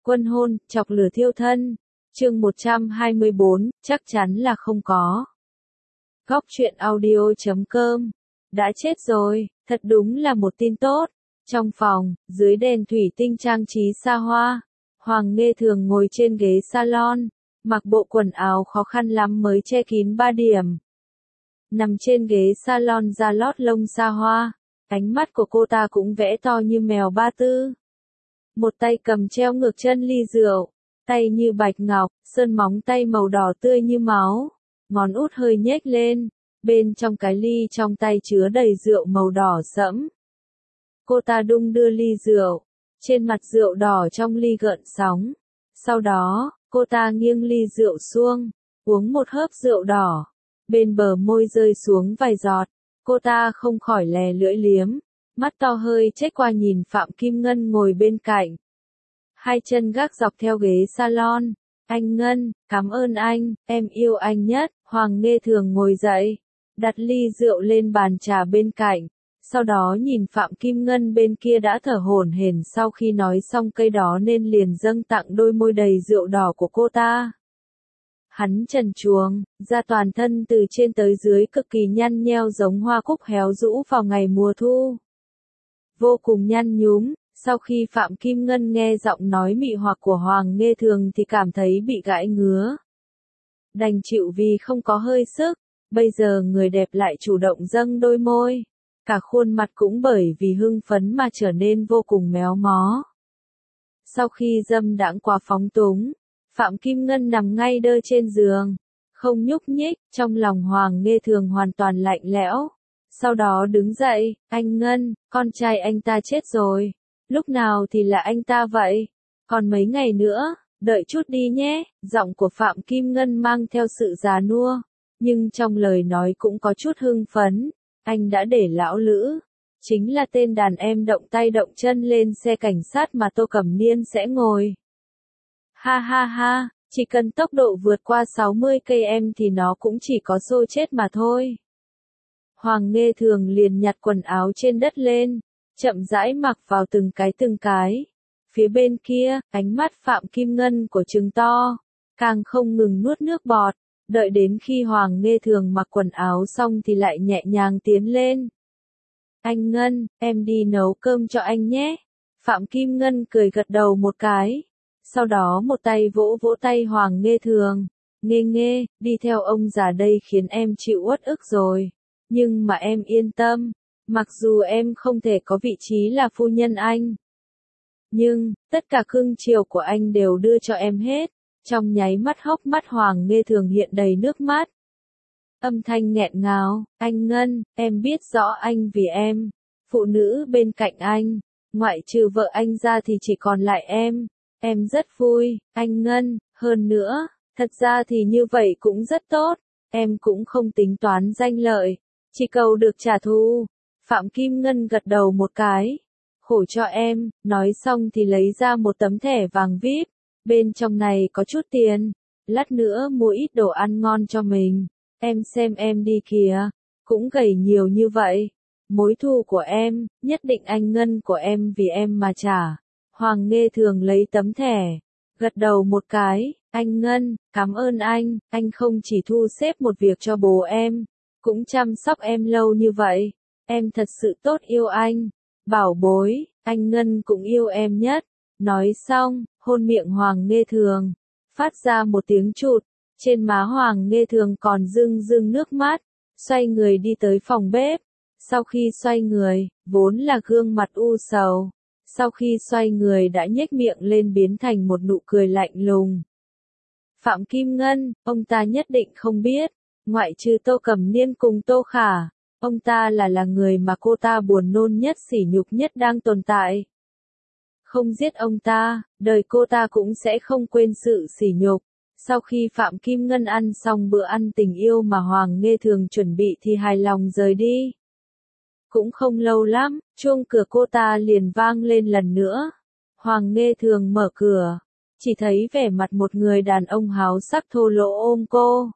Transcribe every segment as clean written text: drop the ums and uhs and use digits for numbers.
Quân hôn, chọc lửa thiêu thân. Chương 124, chắc chắn là không có. Góc truyện audio.com. Đã chết rồi, thật đúng là một tin tốt. Trong phòng, dưới đèn thủy tinh trang trí xa hoa, Hoàng Nghê Thường ngồi trên ghế salon, mặc bộ quần áo khó khăn lắm mới che kín 3 điểm. Nằm trên ghế salon da lót lông xa hoa, ánh mắt của cô ta cũng vẽ to như mèo ba tư. Một tay cầm treo ngược chân ly rượu, tay như bạch ngọc, sơn móng tay màu đỏ tươi như máu, ngón út hơi nhếch lên, bên trong cái ly trong tay chứa đầy rượu màu đỏ sẫm. Cô ta đung đưa ly rượu, trên mặt rượu đỏ trong ly gợn sóng. Sau đó, cô ta nghiêng ly rượu xuống, uống một hớp rượu đỏ. Bên bờ môi rơi xuống vài giọt, cô ta không khỏi lè lưỡi liếm, mắt to hơi chếch qua nhìn Phạm Kim Ngân ngồi bên cạnh. Hai chân gác dọc theo ghế salon. Anh Ngân, cảm ơn anh, em yêu anh nhất. Hoàng Nghê Thường ngồi dậy, đặt ly rượu lên bàn trà bên cạnh. Sau đó nhìn Phạm Kim Ngân bên kia đã thở hổn hển sau khi nói xong cây đó nên liền dâng tặng đôi môi đầy rượu đỏ của cô ta. Hắn trần truồng, da toàn thân từ trên tới dưới cực kỳ nhăn nheo giống hoa cúc héo rũ vào ngày mùa thu. Vô cùng nhăn nhúm, sau khi Phạm Kim Ngân nghe giọng nói mị hoặc của Hoàng Nghê Thường thì cảm thấy bị gãi ngứa. Đành chịu vì không có hơi sức, bây giờ người đẹp lại chủ động dâng đôi môi. Cả khuôn mặt cũng bởi vì hưng phấn mà trở nên vô cùng méo mó. Sau khi dâm đãng quá phóng túng, Phạm Kim Ngân nằm ngay đơ trên giường, không nhúc nhích, trong lòng Hoàng Nghê Thường hoàn toàn lạnh lẽo. Sau đó đứng dậy, anh Ngân, con trai anh ta chết rồi. Lúc nào thì là anh ta vậy? Còn mấy ngày nữa, đợi chút đi nhé. Giọng của Phạm Kim Ngân mang theo sự già nua, nhưng trong lời nói cũng có chút hưng phấn. Anh đã để lão Lữ, chính là tên đàn em động tay động chân lên xe cảnh sát mà Tô Cẩm Niên sẽ ngồi. Ha ha ha, chỉ cần tốc độ vượt qua 60 km thì nó cũng chỉ có xô chết mà thôi. Hoàng Nghê Thường liền nhặt quần áo trên đất lên, chậm rãi mặc vào từng cái. Phía bên kia, ánh mắt Phạm Kim Ngân của trừng to, càng không ngừng nuốt nước bọt. Đợi đến khi Hoàng Nghê Thường mặc quần áo xong thì lại nhẹ nhàng tiến lên. Anh Ngân, em đi nấu cơm cho anh nhé. Phạm Kim Ngân cười gật đầu một cái. Sau đó một tay vỗ vỗ tay Hoàng Nghê Thường. Nghê, đi theo ông già đây khiến em chịu uất ức rồi. Nhưng mà em yên tâm, mặc dù em không thể có vị trí là phu nhân anh, nhưng, tất cả cưng chiều của anh đều đưa cho em hết. Trong nháy mắt hốc mắt Hoàng Nghê Thường hiện đầy nước mắt. Âm thanh nghẹn ngào, anh Ngân, em biết rõ anh vì em, phụ nữ bên cạnh anh, ngoại trừ vợ anh ra thì chỉ còn lại em rất vui, anh Ngân, hơn nữa, thật ra thì như vậy cũng rất tốt, em cũng không tính toán danh lợi, chỉ cầu được trả thù. Phạm Kim Ngân gật đầu một cái, khổ cho em, nói xong thì lấy ra một tấm thẻ vàng VIP. Bên trong này có chút tiền, lát nữa mua ít đồ ăn ngon cho mình. Em xem em đi kìa, cũng gầy nhiều như vậy. Mối thù của em, nhất định anh Ngân của em vì em mà trả. Hoàng Nghê Thường lấy tấm thẻ, gật đầu một cái. Anh Ngân, cảm ơn anh không chỉ thu xếp một việc cho bố em, cũng chăm sóc em lâu như vậy. Em thật sự tốt yêu anh. Bảo bối, anh Ngân cũng yêu em nhất. Nói xong, hôn miệng Hoàng Nghê Thường, phát ra một tiếng chụt, trên má Hoàng Nghê Thường còn rưng nước mắt, xoay người đi tới phòng bếp. Sau khi xoay người, vốn là gương mặt u sầu, sau khi xoay người đã nhếch miệng lên biến thành một nụ cười lạnh lùng. Phạm Kim Ngân, ông ta nhất định không biết, ngoại trừ Tô Cẩm Niên cùng Tô Khả, ông ta là người mà cô ta buồn nôn nhất sỉ nhục nhất đang tồn tại. Không giết ông ta, đời cô ta cũng sẽ không quên sự sỉ nhục. Sau khi Phạm Kim Ngân ăn xong bữa ăn tình yêu mà Hoàng Nghê Thường chuẩn bị thì hài lòng rời đi. Cũng không lâu lắm, chuông cửa cô ta liền vang lên lần nữa. Hoàng Nghê Thường mở cửa, chỉ thấy vẻ mặt một người đàn ông háo sắc thô lỗ ôm cô.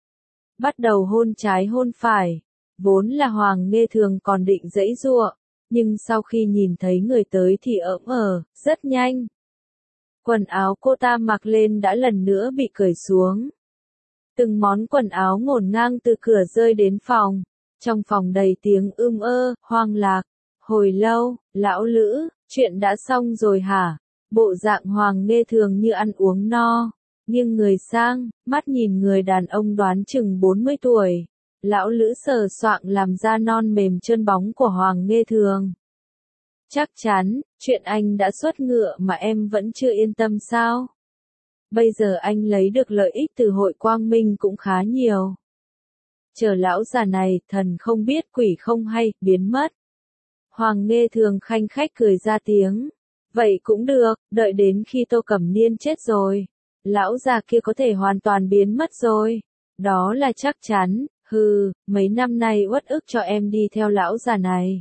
Bắt đầu hôn trái hôn phải, vốn là Hoàng Nghê Thường còn định giãy giụa. Nhưng sau khi nhìn thấy người tới thì rất nhanh. Quần áo cô ta mặc lên đã lần nữa bị cởi xuống. Từng món quần áo ngổn ngang từ cửa rơi đến phòng. Trong phòng đầy tiếng hoang lạc. Hồi lâu, lão Lữ, chuyện đã xong rồi hả? Bộ dạng Hoàng Nghê Thường như ăn uống no. Nghiêng người sang, mắt nhìn người đàn ông đoán chừng 40 tuổi. Lão Lữ sờ soạng làm da non mềm trơn bóng của Hoàng Nghê Thường. Chắc chắn, chuyện anh đã xuất ngựa mà em vẫn chưa yên tâm sao? Bây giờ anh lấy được lợi ích từ hội quang minh cũng khá nhiều. Chờ lão già này, thần không biết quỷ không hay, biến mất. Hoàng Nghê Thường khanh khách cười ra tiếng. Vậy cũng được, đợi đến khi Tô Cẩm Niên chết rồi. Lão già kia có thể hoàn toàn biến mất rồi. Đó là chắc chắn, mấy năm nay uất ức cho em đi theo lão già này.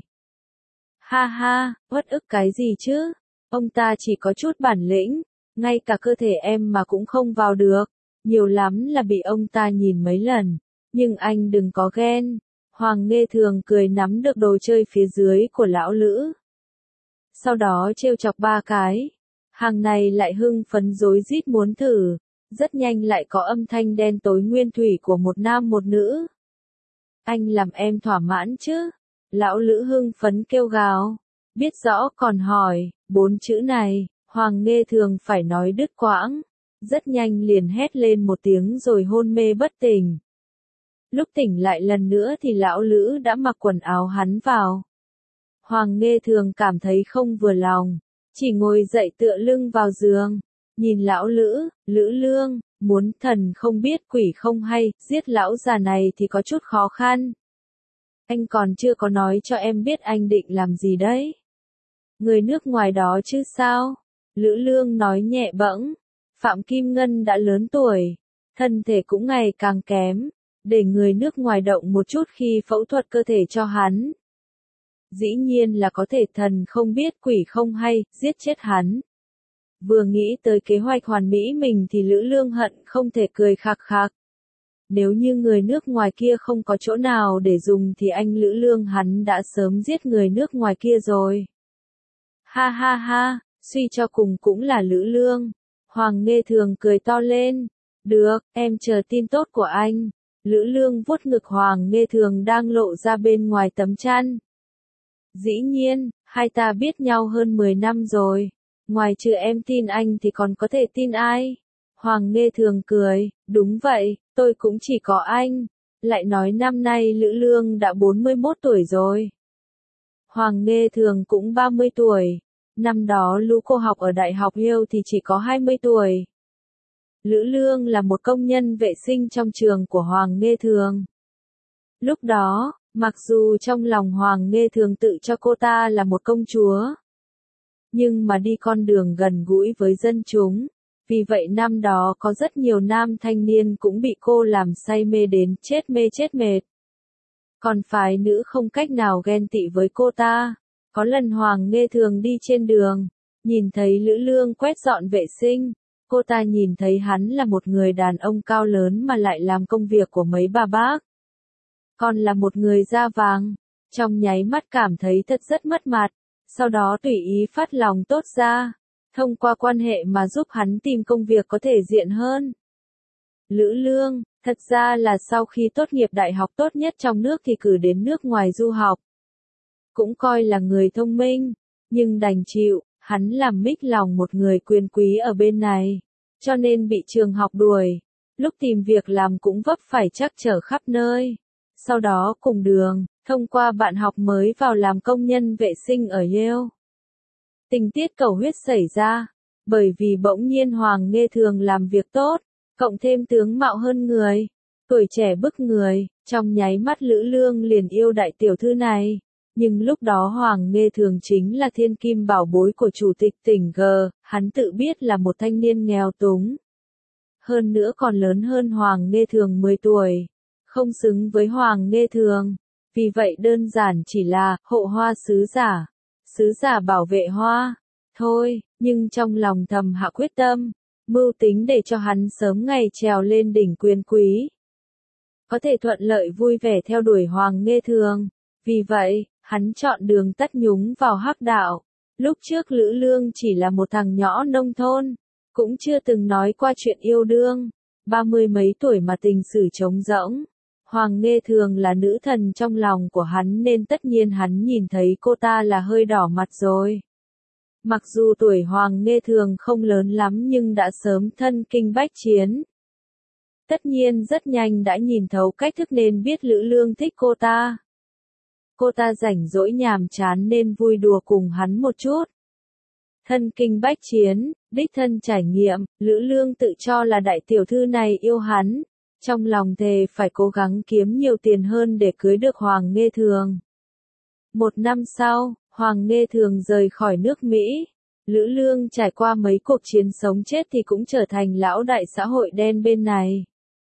Ha ha, uất ức cái gì chứ? Ông ta chỉ có chút bản lĩnh, ngay cả cơ thể em mà cũng không vào được. Nhiều lắm là bị ông ta nhìn mấy lần. Nhưng anh đừng có ghen. Hoàng Nghê Thường cười nắm được đồ chơi phía dưới của lão Lữ. Sau đó trêu chọc 3 cái. Hàng này lại hưng phấn rối rít muốn thử. Rất nhanh lại có âm thanh đen tối nguyên thủy của một nam một nữ. Anh làm em thỏa mãn chứ? Lão Lữ hưng phấn kêu gào. Biết rõ còn hỏi, 4 chữ này, Hoàng Nghê Thường phải nói đứt quãng. Rất nhanh liền hét lên một tiếng rồi hôn mê bất tỉnh. Lúc tỉnh lại lần nữa thì lão Lữ đã mặc quần áo hắn vào. Hoàng Nghê Thường cảm thấy không vừa lòng, chỉ ngồi dậy tựa lưng vào giường, nhìn lão Lữ, Lữ Lương, muốn thần không biết quỷ không hay, giết lão già này thì có chút khó khăn. Anh còn chưa có nói cho em biết anh định làm gì đấy. Người nước ngoài đó chứ sao? Lữ Lương nói nhẹ bẫng. Phạm Kim Ngân đã lớn tuổi, thân thể cũng ngày càng kém, để người nước ngoài động một chút khi phẫu thuật cơ thể cho hắn. Dĩ nhiên là có thể thần không biết quỷ không hay, giết chết hắn. Vừa nghĩ tới kế hoạch hoàn mỹ mình thì Lữ Lương hận không thể cười khạc khạc. Nếu như người nước ngoài kia không có chỗ nào để dùng thì anh Lữ Lương hắn đã sớm giết người nước ngoài kia rồi. Ha ha ha, suy cho cùng cũng là Lữ Lương. Hoàng Nghê Thường cười to lên. Được, em chờ tin tốt của anh. Lữ Lương vuốt ngực Hoàng Nghê Thường đang lộ ra bên ngoài tấm chăn. Dĩ nhiên, hai ta biết nhau hơn 10 năm rồi. Ngoài trừ em tin anh thì còn có thể tin ai? Hoàng Nghê Thường cười, đúng vậy, tôi cũng chỉ có anh. Lại nói năm nay Lữ Lương đã 41 tuổi rồi. Hoàng Nghê Thường cũng 30 tuổi. Năm đó lũ cô học ở Đại học Hiêu thì chỉ có 20 tuổi. Lữ Lương là một công nhân vệ sinh trong trường của Hoàng Nghê Thường. Lúc đó, mặc dù trong lòng Hoàng Nghê Thường tự cho cô ta là một công chúa, nhưng mà đi con đường gần gũi với dân chúng. Vì vậy năm đó có rất nhiều nam thanh niên cũng bị cô làm say mê đến chết mê chết mệt. Còn phái nữ không cách nào ghen tị với cô ta. Có lần Hoàng Nghê Thường đi trên đường, nhìn thấy Lữ Lương quét dọn vệ sinh. Cô ta nhìn thấy hắn là một người đàn ông cao lớn mà lại làm công việc của mấy bà bác. Còn là một người da vàng. Trong nháy mắt cảm thấy thật rất mất mặt. Sau đó tùy ý phát lòng tốt ra. Thông qua quan hệ mà giúp hắn tìm công việc có thể diện hơn. Lữ Lương, thật ra là sau khi tốt nghiệp đại học tốt nhất trong nước thì cử đến nước ngoài du học. Cũng coi là người thông minh, nhưng đành chịu, hắn làm mích lòng một người quyền quý ở bên này, cho nên bị trường học đuổi. Lúc tìm việc làm cũng vấp phải trắc trở khắp nơi. Sau đó cùng đường, thông qua bạn học mới vào làm công nhân vệ sinh ở Yale. Tình tiết cầu huyết xảy ra, bởi vì bỗng nhiên Hoàng Nghê Thường làm việc tốt, cộng thêm tướng mạo hơn người, tuổi trẻ bức người, trong nháy mắt Lữ Lương liền yêu đại tiểu thư này. Nhưng lúc đó Hoàng Nghê Thường chính là thiên kim bảo bối của chủ tịch tỉnh G, hắn tự biết là một thanh niên nghèo túng. Hơn nữa còn lớn hơn Hoàng Nghê Thường 10 tuổi, không xứng với Hoàng Nghê Thường. Vì vậy đơn giản chỉ là hộ hoa sứ giả bảo vệ hoa. Thôi, nhưng trong lòng thầm hạ quyết tâm, mưu tính để cho hắn sớm ngày trèo lên đỉnh quyền quý. Có thể thuận lợi vui vẻ theo đuổi Hoàng Nghê Thường. Vì vậy, hắn chọn đường tắt nhúng vào hắc đạo. Lúc trước Lữ Lương chỉ là một thằng nhỏ nông thôn, cũng chưa từng nói qua chuyện yêu đương. 30 mấy tuổi mà tình sử trống rỗng. Hoàng Nghê Thường là nữ thần trong lòng của hắn nên tất nhiên hắn nhìn thấy cô ta là hơi đỏ mặt rồi. Mặc dù tuổi Hoàng Nghê Thường không lớn lắm nhưng đã sớm thân kinh bách chiến. Tất nhiên rất nhanh đã nhìn thấu cách thức nên biết Lữ Lương thích cô ta. Cô ta rảnh rỗi nhàm chán nên vui đùa cùng hắn một chút. Thân kinh bách chiến, đích thân trải nghiệm, Lữ Lương tự cho là đại tiểu thư này yêu hắn. Trong lòng thề phải cố gắng kiếm nhiều tiền hơn để cưới được Hoàng Nghê Thường. 1 năm sau, Hoàng Nghê Thường rời khỏi nước Mỹ. Lữ Lương trải qua mấy cuộc chiến sống chết thì cũng trở thành lão đại xã hội đen bên này.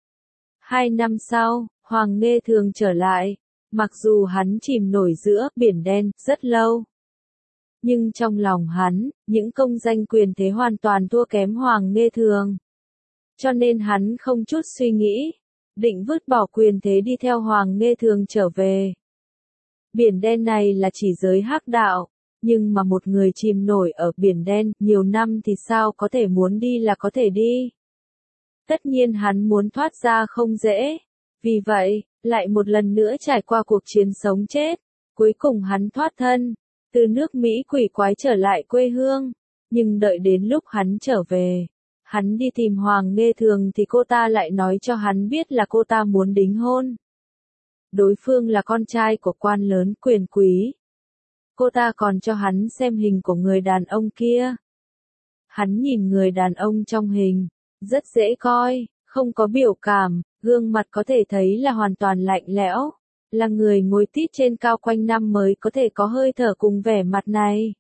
2 năm sau, Hoàng Nghê Thường trở lại. Mặc dù hắn chìm nổi giữa biển đen rất lâu. Nhưng trong lòng hắn, những công danh quyền thế hoàn toàn thua kém Hoàng Nghê Thường. Cho nên hắn không chút suy nghĩ, định vứt bỏ quyền thế đi theo Hoàng Nghê Thường trở về. Biển đen này là chỉ giới hắc đạo, nhưng mà một người chìm nổi ở biển đen nhiều năm thì sao có thể muốn đi là có thể đi. Tất nhiên hắn muốn thoát ra không dễ, vì vậy, lại một lần nữa trải qua cuộc chiến sống chết, cuối cùng hắn thoát thân, từ nước Mỹ quỷ quái trở lại quê hương, nhưng đợi đến lúc hắn trở về. Hắn đi tìm Hoàng Nghê Thường thì cô ta lại nói cho hắn biết là cô ta muốn đính hôn. Đối phương là con trai của quan lớn quyền quý. Cô ta còn cho hắn xem hình của người đàn ông kia. Hắn nhìn người đàn ông trong hình, rất dễ coi, không có biểu cảm, gương mặt có thể thấy là hoàn toàn lạnh lẽo, là người ngồi tít trên cao quanh năm mới có thể có hơi thở cùng vẻ mặt này.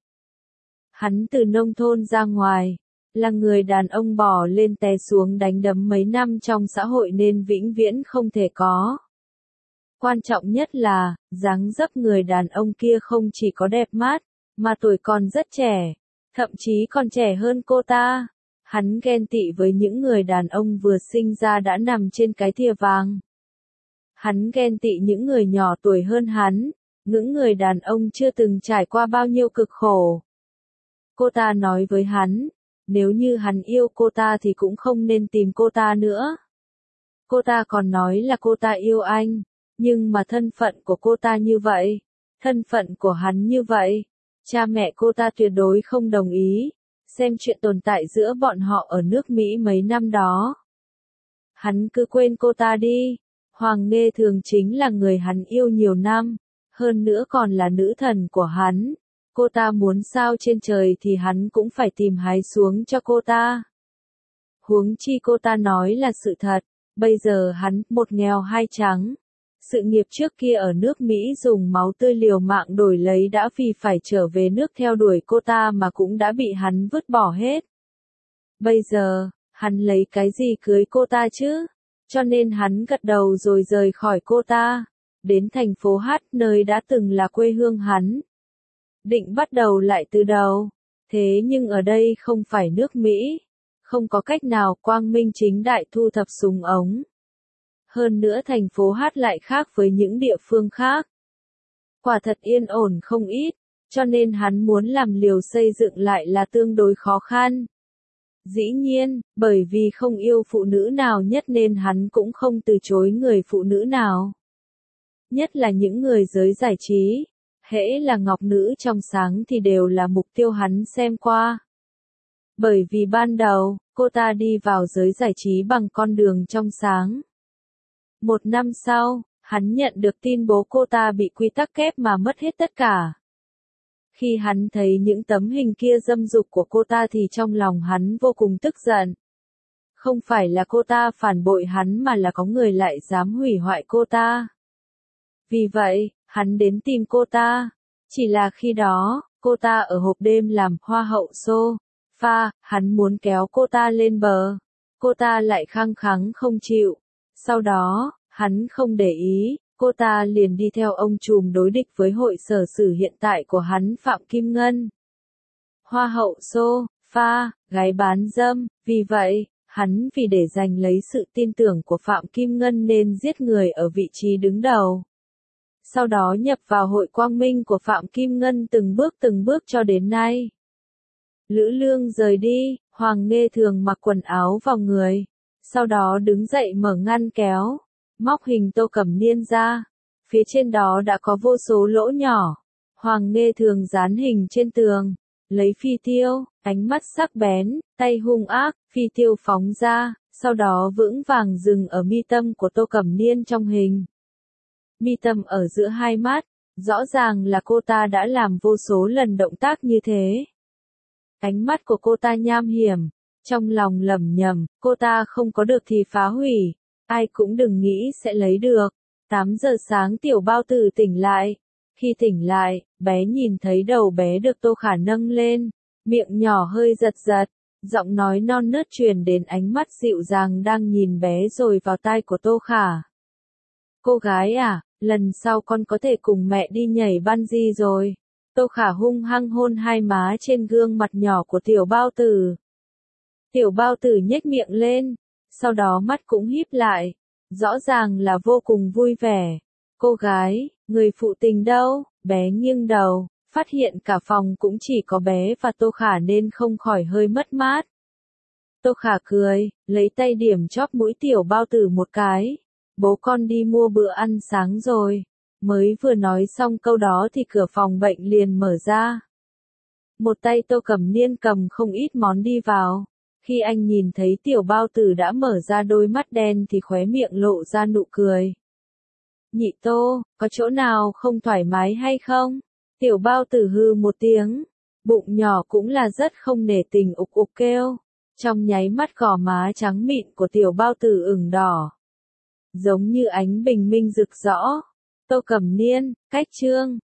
Hắn từ nông thôn ra ngoài. Là người đàn ông bò lên té xuống đánh đấm mấy năm trong xã hội nên vĩnh viễn không thể có. Quan trọng nhất là, dáng dấp người đàn ông kia không chỉ có đẹp mắt, mà tuổi còn rất trẻ, thậm chí còn trẻ hơn cô ta. Hắn ghen tị với những người đàn ông vừa sinh ra đã nằm trên cái thìa vàng. Hắn ghen tị những người nhỏ tuổi hơn hắn, những người đàn ông chưa từng trải qua bao nhiêu cực khổ. Cô ta nói với hắn, nếu như hắn yêu cô ta thì cũng không nên tìm cô ta nữa. Cô ta còn nói là cô ta yêu anh, nhưng mà thân phận của cô ta như vậy, thân phận của hắn như vậy, cha mẹ cô ta tuyệt đối không đồng ý, xem chuyện tồn tại giữa bọn họ ở nước Mỹ mấy năm đó. Hắn cứ quên cô ta đi, Hoàng Nghê Thường chính là người hắn yêu nhiều năm, hơn nữa còn là nữ thần của hắn. Cô ta muốn sao trên trời thì hắn cũng phải tìm hái xuống cho cô ta. Huống chi cô ta nói là sự thật, bây giờ hắn, một nghèo hai trắng. Sự nghiệp trước kia ở nước Mỹ dùng máu tươi liều mạng đổi lấy đã vì phải trở về nước theo đuổi cô ta mà cũng đã bị hắn vứt bỏ hết. Bây giờ, hắn lấy cái gì cưới cô ta chứ? Cho nên hắn gật đầu rồi rời khỏi cô ta, đến thành phố H nơi đã từng là quê hương hắn. Định bắt đầu lại từ đầu, thế nhưng ở đây không phải nước Mỹ, không có cách nào quang minh chính đại thu thập súng ống. Hơn nữa thành phố H lại khác với những địa phương khác. Quả thật yên ổn không ít, cho nên hắn muốn làm liều xây dựng lại là tương đối khó khăn. Dĩ nhiên, bởi vì không yêu phụ nữ nào nhất nên hắn cũng không từ chối người phụ nữ nào. Nhất là những người giới giải trí. Hễ là ngọc nữ trong sáng thì đều là mục tiêu hắn xem qua. Bởi vì ban đầu, cô ta đi vào giới giải trí bằng con đường trong sáng. 1 năm sau, hắn nhận được tin bố cô ta bị quy tắc kép mà mất hết tất cả. Khi hắn thấy những tấm hình kia dâm dục của cô ta thì trong lòng hắn vô cùng tức giận. Không phải là cô ta phản bội hắn mà là có người lại dám hủy hoại cô ta. Vì vậy, hắn đến tìm cô ta. Chỉ là khi đó, cô ta ở hộp đêm làm hoa hậu sofa, hắn muốn kéo cô ta lên bờ. Cô ta lại khăng khăng không chịu. Sau đó, hắn không để ý, cô ta liền đi theo ông trùm đối địch với hội sở sử hiện tại của hắn Phạm Kim Ngân. Hoa hậu sofa, gái bán dâm, vì vậy, hắn vì để giành lấy sự tin tưởng của Phạm Kim Ngân nên giết người ở vị trí đứng đầu. Sau đó nhập vào hội quang minh của Phạm Kim Ngân từng bước cho đến nay. Lữ Lương rời đi, Hoàng Nghê Thường mặc quần áo vào người, sau đó đứng dậy mở ngăn kéo, móc hình Tô Cẩm Niên ra. Phía trên đó đã có vô số lỗ nhỏ. Hoàng Nghê Thường dán hình trên tường, lấy phi tiêu, ánh mắt sắc bén, tay hung ác, phi tiêu phóng ra, sau đó vững vàng dừng ở mi tâm của Tô Cẩm Niên trong hình. Mi tâm ở giữa hai mắt, rõ ràng là cô ta đã làm vô số lần động tác như thế. Ánh mắt của cô ta nham hiểm, trong lòng lẩm nhẩm, cô ta không có được thì phá hủy, ai cũng đừng nghĩ sẽ lấy được. 8 giờ sáng Tiểu Bao Tử tỉnh lại. Khi tỉnh lại, bé nhìn thấy đầu bé được Tô Khả nâng lên, miệng nhỏ hơi giật giật, giọng nói non nớt truyền đến ánh mắt dịu dàng đang nhìn bé rồi vào tai của Tô Khả. Cô gái à, lần sau con có thể cùng mẹ đi nhảy bungee rồi. Tô Khả hung hăng hôn hai má trên gương mặt nhỏ của Tiểu Bao Tử. Tiểu Bao Tử nhếch miệng lên, sau đó mắt cũng híp lại, rõ ràng là vô cùng vui vẻ. Cô gái, người phụ tình đâu? Bé nghiêng đầu, phát hiện cả phòng cũng chỉ có bé và Tô Khả nên không khỏi hơi mất mát. Tô Khả cười, lấy tay điểm chóp mũi Tiểu Bao Tử một cái. Bố con đi mua bữa ăn sáng rồi. Mới vừa nói xong câu đó thì cửa phòng bệnh liền mở ra. Một tay Tô Cẩm Niên cầm không ít món đi vào. Khi anh nhìn thấy Tiểu Bao Tử đã mở ra đôi mắt đen thì khóe miệng lộ ra nụ cười. Nhị Tô, có chỗ nào không thoải mái hay không? Tiểu Bao Tử hư một tiếng. Bụng nhỏ cũng là rất không nể tình ục ục kêu. Trong nháy mắt gò má trắng mịn của Tiểu Bao Tử ửng đỏ. Giống như ánh bình minh rực rõ. Tô Cẩm Niên, cách chương.